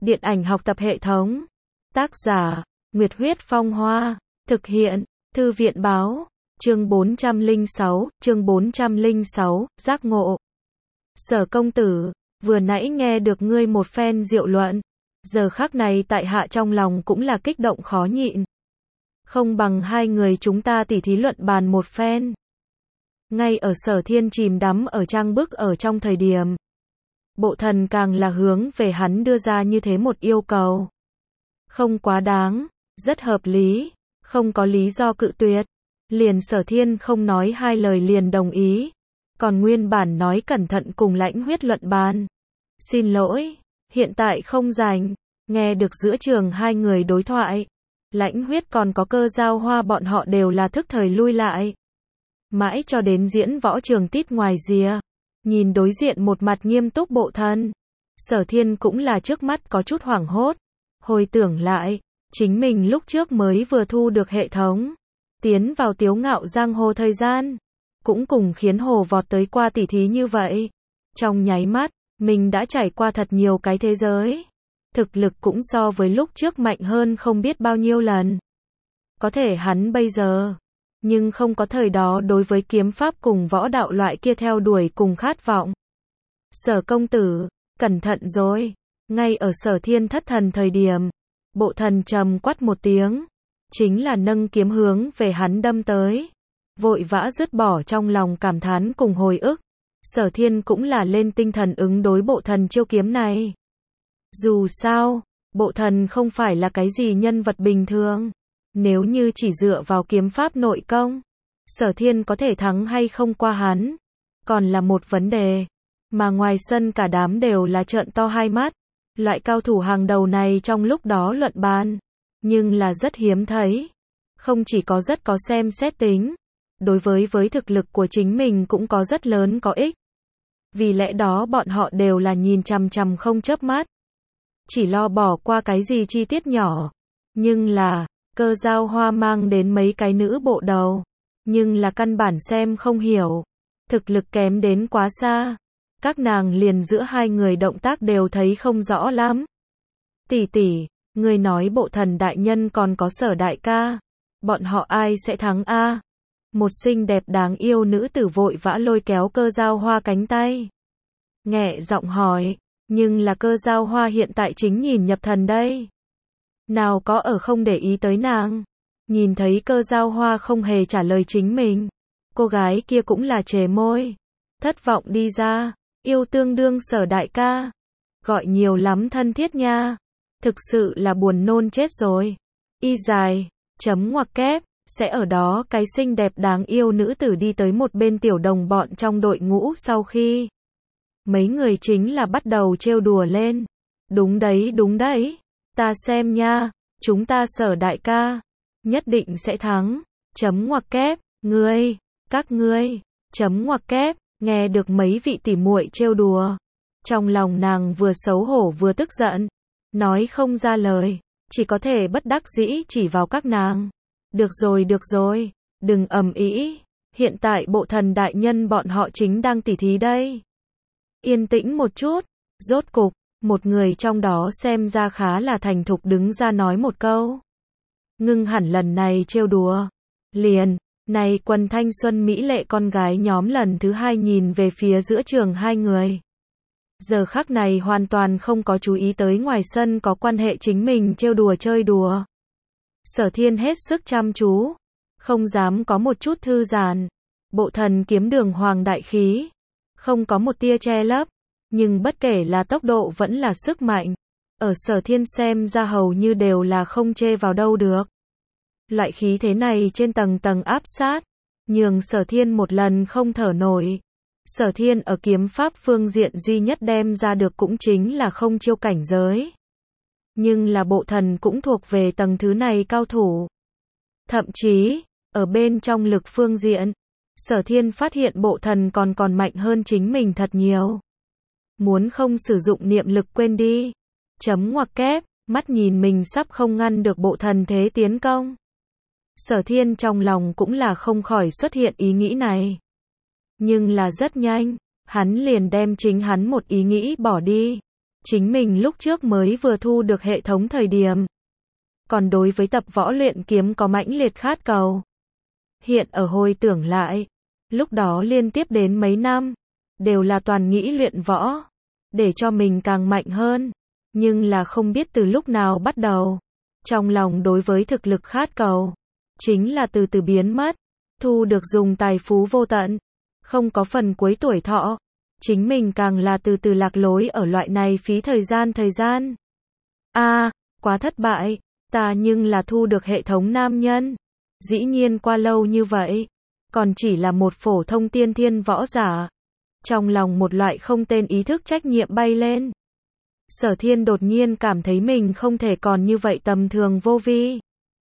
Điện ảnh học tập hệ thống. Tác giả, Nguyệt Huyết Phong Hoa. Thực hiện, Thư viện báo. Chương 406, giác ngộ. Sở công tử, vừa nãy nghe được ngươi một phen diệu luận. Giờ khắc này tại hạ trong lòng cũng là kích động khó nhịn. Không bằng hai người chúng ta tỉ thí luận bàn một phen. Ngay ở Sở Thiên chìm đắm ở trang bức ở trong thời điểm. Bộ thần càng là hướng về hắn đưa ra như thế một yêu cầu. Không quá đáng, rất hợp lý, không có lý do cự tuyệt. Liền Sở Thiên không nói hai lời liền đồng ý. Còn nguyên bản nói cẩn thận cùng Lãnh Huyết luận bàn. Xin lỗi, hiện tại không rảnh. Nghe được giữa trường hai người đối thoại. Lãnh Huyết còn có Cơ Giao Hoa bọn họ đều là thức thời lui lại. Mãi cho đến diễn võ trường tít ngoài rìa. Nhìn đối diện một mặt nghiêm túc bộ thần. Sở Thiên cũng là trước mắt có chút hoảng hốt. Hồi tưởng lại, chính mình lúc trước mới vừa thu được hệ thống. Tiến vào Tiếu Ngạo Giang Hồ thời gian. Cũng cùng khiến hồ vọt tới qua tỉ thí như vậy. Trong nháy mắt, mình đã trải qua thật nhiều cái thế giới. Thực lực cũng so với lúc trước mạnh hơn không biết bao nhiêu lần. Có thể hắn bây giờ, nhưng không có thời đó đối với kiếm pháp cùng võ đạo loại kia theo đuổi cùng khát vọng. Sở công tử, cẩn thận rồi. Ngay ở Sở Thiên thất thần thời điểm, bộ thần trầm quát một tiếng. Chính là nâng kiếm hướng về hắn đâm tới. Vội vã dứt bỏ trong lòng cảm thán cùng hồi ức. Sở Thiên cũng là lên tinh thần ứng đối bộ thần chiêu kiếm này. Dù sao, bộ thần không phải là cái gì nhân vật bình thường. Nếu như chỉ dựa vào kiếm pháp nội công, Sở Thiên có thể thắng hay không qua hắn, còn là một vấn đề. Mà ngoài sân cả đám đều là trợn to hai mắt. Loại cao thủ hàng đầu này trong lúc đó luận bàn, nhưng là rất hiếm thấy. Không chỉ có rất có xem xét tính, đối với thực lực của chính mình cũng có rất lớn có ích. Vì lẽ đó bọn họ đều là nhìn chằm chằm không chớp mắt. Chỉ lo bỏ qua cái gì chi tiết nhỏ. Nhưng là, Cơ Giao Hoa mang đến mấy cái nữ bộ đầu. Nhưng là căn bản xem không hiểu. Thực lực kém đến quá xa. Các nàng liền giữa hai người động tác đều thấy không rõ lắm. Tỷ tỷ, ngươi nói bộ thần đại nhân còn có Sở đại ca. Bọn họ ai sẽ thắng a? Một xinh đẹp đáng yêu nữ tử vội vã lôi kéo Cơ Giao Hoa cánh tay. Nghẹ giọng hỏi, nhưng là Cơ Giao Hoa hiện tại chính nhìn nhập thần đây. Nào có ở không để ý tới nàng. Nhìn thấy Cơ Giao Hoa không hề trả lời chính mình. Cô gái kia cũng là trề môi. Thất vọng đi ra, yêu tương đương Sở đại ca. Gọi nhiều lắm thân thiết nha. Thực sự là buồn nôn chết rồi. Y dài, chấm ngoặc kép. Sẽ ở đó cái xinh đẹp đáng yêu nữ tử đi tới một bên tiểu đồng bọn trong đội ngũ sau khi. Mấy người chính là bắt đầu trêu đùa lên. Đúng đấy. Ta xem nha, chúng ta Sở đại ca. Nhất định sẽ thắng. Chấm ngoặc kép, ngươi, các ngươi. Chấm ngoặc kép, nghe được mấy vị tỉ muội trêu đùa. Trong lòng nàng vừa xấu hổ vừa tức giận. Nói không ra lời, chỉ có thể bất đắc dĩ chỉ vào các nàng. Được rồi, đừng ầm ĩ. Hiện tại bộ thần đại nhân bọn họ chính đang tỉ thí đây. Yên tĩnh một chút. Rốt cục, một người trong đó xem ra khá là thành thục đứng ra nói một câu. Ngưng hẳn lần này trêu đùa. Liền, này quần thanh xuân mỹ lệ con gái nhóm lần thứ hai nhìn về phía giữa trường hai người. Giờ khắc này hoàn toàn không có chú ý tới ngoài sân có quan hệ chính mình trêu đùa chơi đùa. Sở Thiên hết sức chăm chú, không dám có một chút thư giãn. Bộ thần kiếm đường hoàng đại khí, không có một tia che lấp, nhưng bất kể là tốc độ vẫn là sức mạnh, ở Sở Thiên xem ra hầu như đều là không chê vào đâu được. Loại khí thế này trên tầng tầng áp sát, nhường Sở Thiên một lần không thở nổi. Sở Thiên ở kiếm pháp phương diện duy nhất đem ra được cũng chính là không chiêu cảnh giới. Nhưng là bộ thần cũng thuộc về tầng thứ này cao thủ. Thậm chí, ở bên trong lực phương diện, Sở Thiên phát hiện bộ thần còn mạnh hơn chính mình thật nhiều. Muốn không sử dụng niệm lực quên đi. Chấm ngoặc kép, mắt nhìn mình sắp không ngăn được bộ thần thế tiến công. Sở Thiên trong lòng cũng là không khỏi xuất hiện ý nghĩ này. Nhưng là rất nhanh, hắn liền đem chính hắn một ý nghĩ bỏ đi. chính mình lúc trước mới vừa thu được hệ thống thời điểm. Còn đối với tập võ luyện kiếm có mãnh liệt khát cầu. Hiện ở hồi tưởng lại, lúc đó liên tiếp đến mấy năm, đều là toàn nghĩ luyện võ, để cho mình càng mạnh hơn. Nhưng là không biết từ lúc nào bắt đầu, trong lòng đối với thực lực khát cầu, chính là từ từ biến mất, thu được dùng tài phú vô tận, không có phần cuối tuổi thọ. Chính mình càng là từ từ lạc lối ở loại này phí thời gian. Quá thất bại, ta nhưng là thu được hệ thống nam nhân. Dĩ nhiên qua lâu như vậy, còn chỉ là một phổ thông tiên thiên võ giả. Trong lòng một loại không tên ý thức trách nhiệm bay lên. Sở Thiên đột nhiên cảm thấy mình không thể còn như vậy tầm thường vô vi.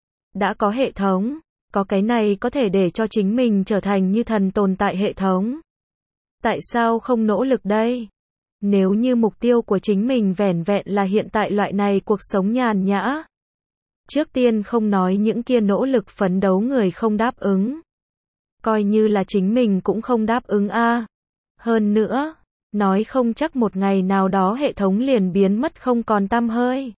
Đã có hệ thống, có cái này có thể để cho chính mình trở thành như thần tồn tại hệ thống. Tại sao không nỗ lực đây? Nếu như mục tiêu của chính mình vẻn vẹn là hiện tại loại này cuộc sống nhàn nhã. Trước tiên không nói những kia nỗ lực phấn đấu người không đáp ứng. Coi như là chính mình cũng không đáp ứng a. Hơn nữa, nói không chắc một ngày nào đó hệ thống liền biến mất không còn tăm hơi.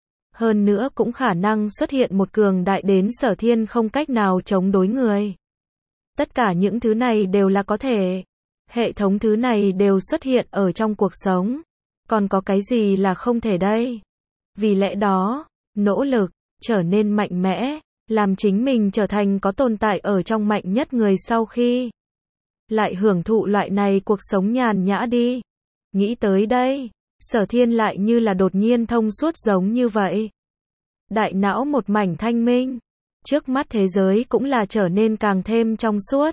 Hơn nữa cũng khả năng xuất hiện một cường đại đến Sở Thiên không cách nào chống đối người. Tất cả những thứ này đều là có thể. Hệ thống thứ này đều xuất hiện ở trong cuộc sống. Còn có cái gì là không thể đây? Vì lẽ đó, nỗ lực, trở nên mạnh mẽ, làm chính mình trở thành có tồn tại ở trong mạnh nhất người sau khi. Lại hưởng thụ loại này cuộc sống nhàn nhã đi. Nghĩ tới đây, Sở Thiên lại như là đột nhiên thông suốt giống như vậy. Đại não một mảnh thanh minh. Trước mắt thế giới cũng là trở nên càng thêm trong suốt.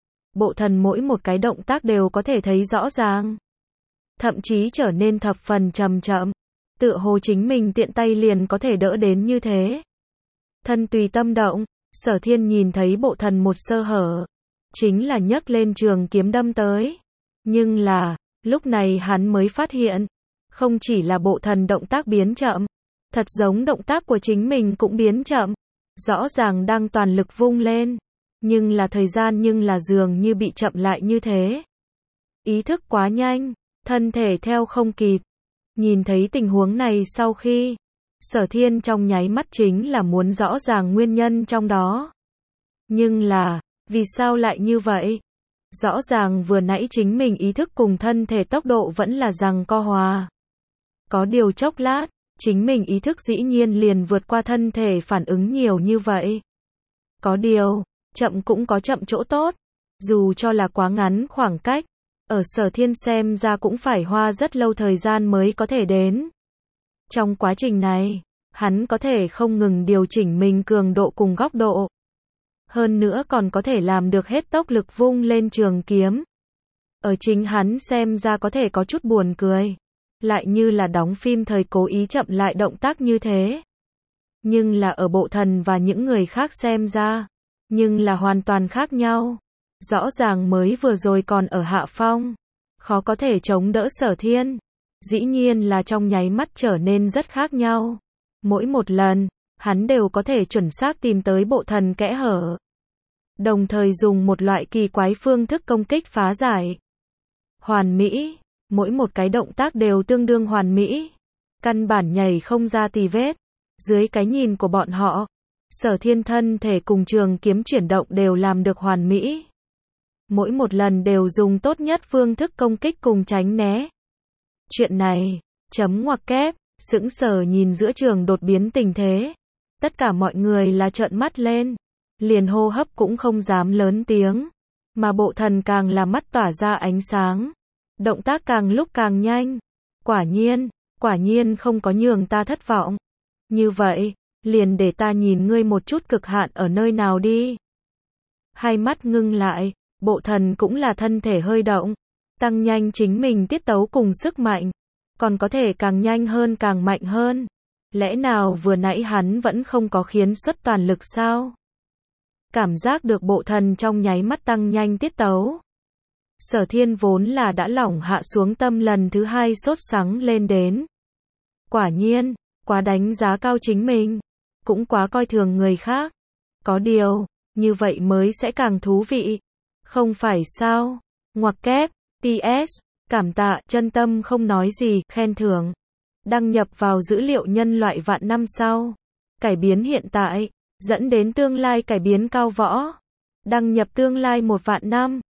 Bộ thần mỗi một cái động tác đều có thể thấy rõ ràng. Thậm chí trở nên thập phần chậm chậm. Tựa hồ chính mình tiện tay liền có thể đỡ đến như thế. Thân tùy tâm động, Sở Thiên nhìn thấy bộ thần một sơ hở. Chính là nhấc lên trường kiếm đâm tới. Nhưng là, lúc này hắn mới phát hiện. Không chỉ là bộ thần động tác biến chậm. Thật giống động tác của chính mình cũng biến chậm. Rõ ràng đang toàn lực vung lên. Nhưng là thời gian nhưng là dường như bị chậm lại như thế. Ý thức quá nhanh, thân thể theo không kịp. Nhìn thấy tình huống này sau khi, Sở Thiên trong nháy mắt chính là muốn rõ ràng nguyên nhân trong đó. Nhưng là, vì sao lại như vậy? Rõ ràng vừa nãy chính mình ý thức cùng thân thể tốc độ vẫn là giằng co hòa. Có điều chốc lát, chính mình ý thức dĩ nhiên liền vượt qua thân thể phản ứng nhiều như vậy. Có điều, chậm cũng có chậm chỗ tốt. Dù cho là quá ngắn khoảng cách, ở Sở Thiên xem ra cũng phải hoa rất lâu thời gian mới có thể đến. Trong quá trình này, hắn có thể không ngừng điều chỉnh mình cường độ cùng góc độ. Hơn nữa còn có thể làm được hết tốc lực vung lên trường kiếm. Ở chính hắn xem ra có thể có chút buồn cười. Lại như là đóng phim thời cố ý chậm lại động tác như thế. Nhưng là ở bộ thần và những người khác xem ra. Nhưng là hoàn toàn khác nhau. Rõ ràng mới vừa rồi còn ở hạ phong. Khó có thể chống đỡ Sở Thiên. Dĩ nhiên là trong nháy mắt trở nên rất khác nhau. Mỗi một lần, hắn đều có thể chuẩn xác tìm tới bộ thần kẽ hở. Đồng thời dùng một loại kỳ quái phương thức công kích phá giải. Hoàn mỹ, mỗi một cái động tác đều tương đương hoàn mỹ. Căn bản nhảy không ra tì vết. Dưới cái nhìn của bọn họ, Sở Thiên thân thể cùng trường kiếm chuyển động đều làm được hoàn mỹ. Mỗi một lần đều dùng tốt nhất phương thức công kích cùng tránh né. Chuyện này, chấm ngoặc kép, sững sờ nhìn giữa trường đột biến tình thế. Tất cả mọi người là trợn mắt lên. Liền hô hấp cũng không dám lớn tiếng. Mà bộ thần càng là mắt tỏa ra ánh sáng. Động tác càng lúc càng nhanh. Quả nhiên không có nhường ta thất vọng. Như vậy, liền để ta nhìn ngươi một chút cực hạn ở nơi nào đi. Hai mắt ngưng lại, bộ thần cũng là thân thể hơi động. Tăng nhanh chính mình tiết tấu cùng sức mạnh. Còn có thể càng nhanh hơn càng mạnh hơn. Lẽ nào vừa nãy hắn vẫn không có khiến xuất toàn lực sao? Cảm giác được bộ thần trong nháy mắt tăng nhanh tiết tấu. Sở Thiên vốn là đã lỏng hạ xuống tâm lần thứ hai sốt sắng lên đến. Quả nhiên, quá đánh giá cao chính mình. Cũng quá coi thường người khác. Có điều, như vậy mới sẽ càng thú vị. Không phải sao? Ngoặc kép, PS, cảm tạ, chân tâm không nói gì, khen thưởng. Đăng nhập vào dữ liệu nhân loại vạn năm sau. Cải biến hiện tại, dẫn đến tương lai cải biến cao võ. Đăng nhập tương lai 1 vạn năm.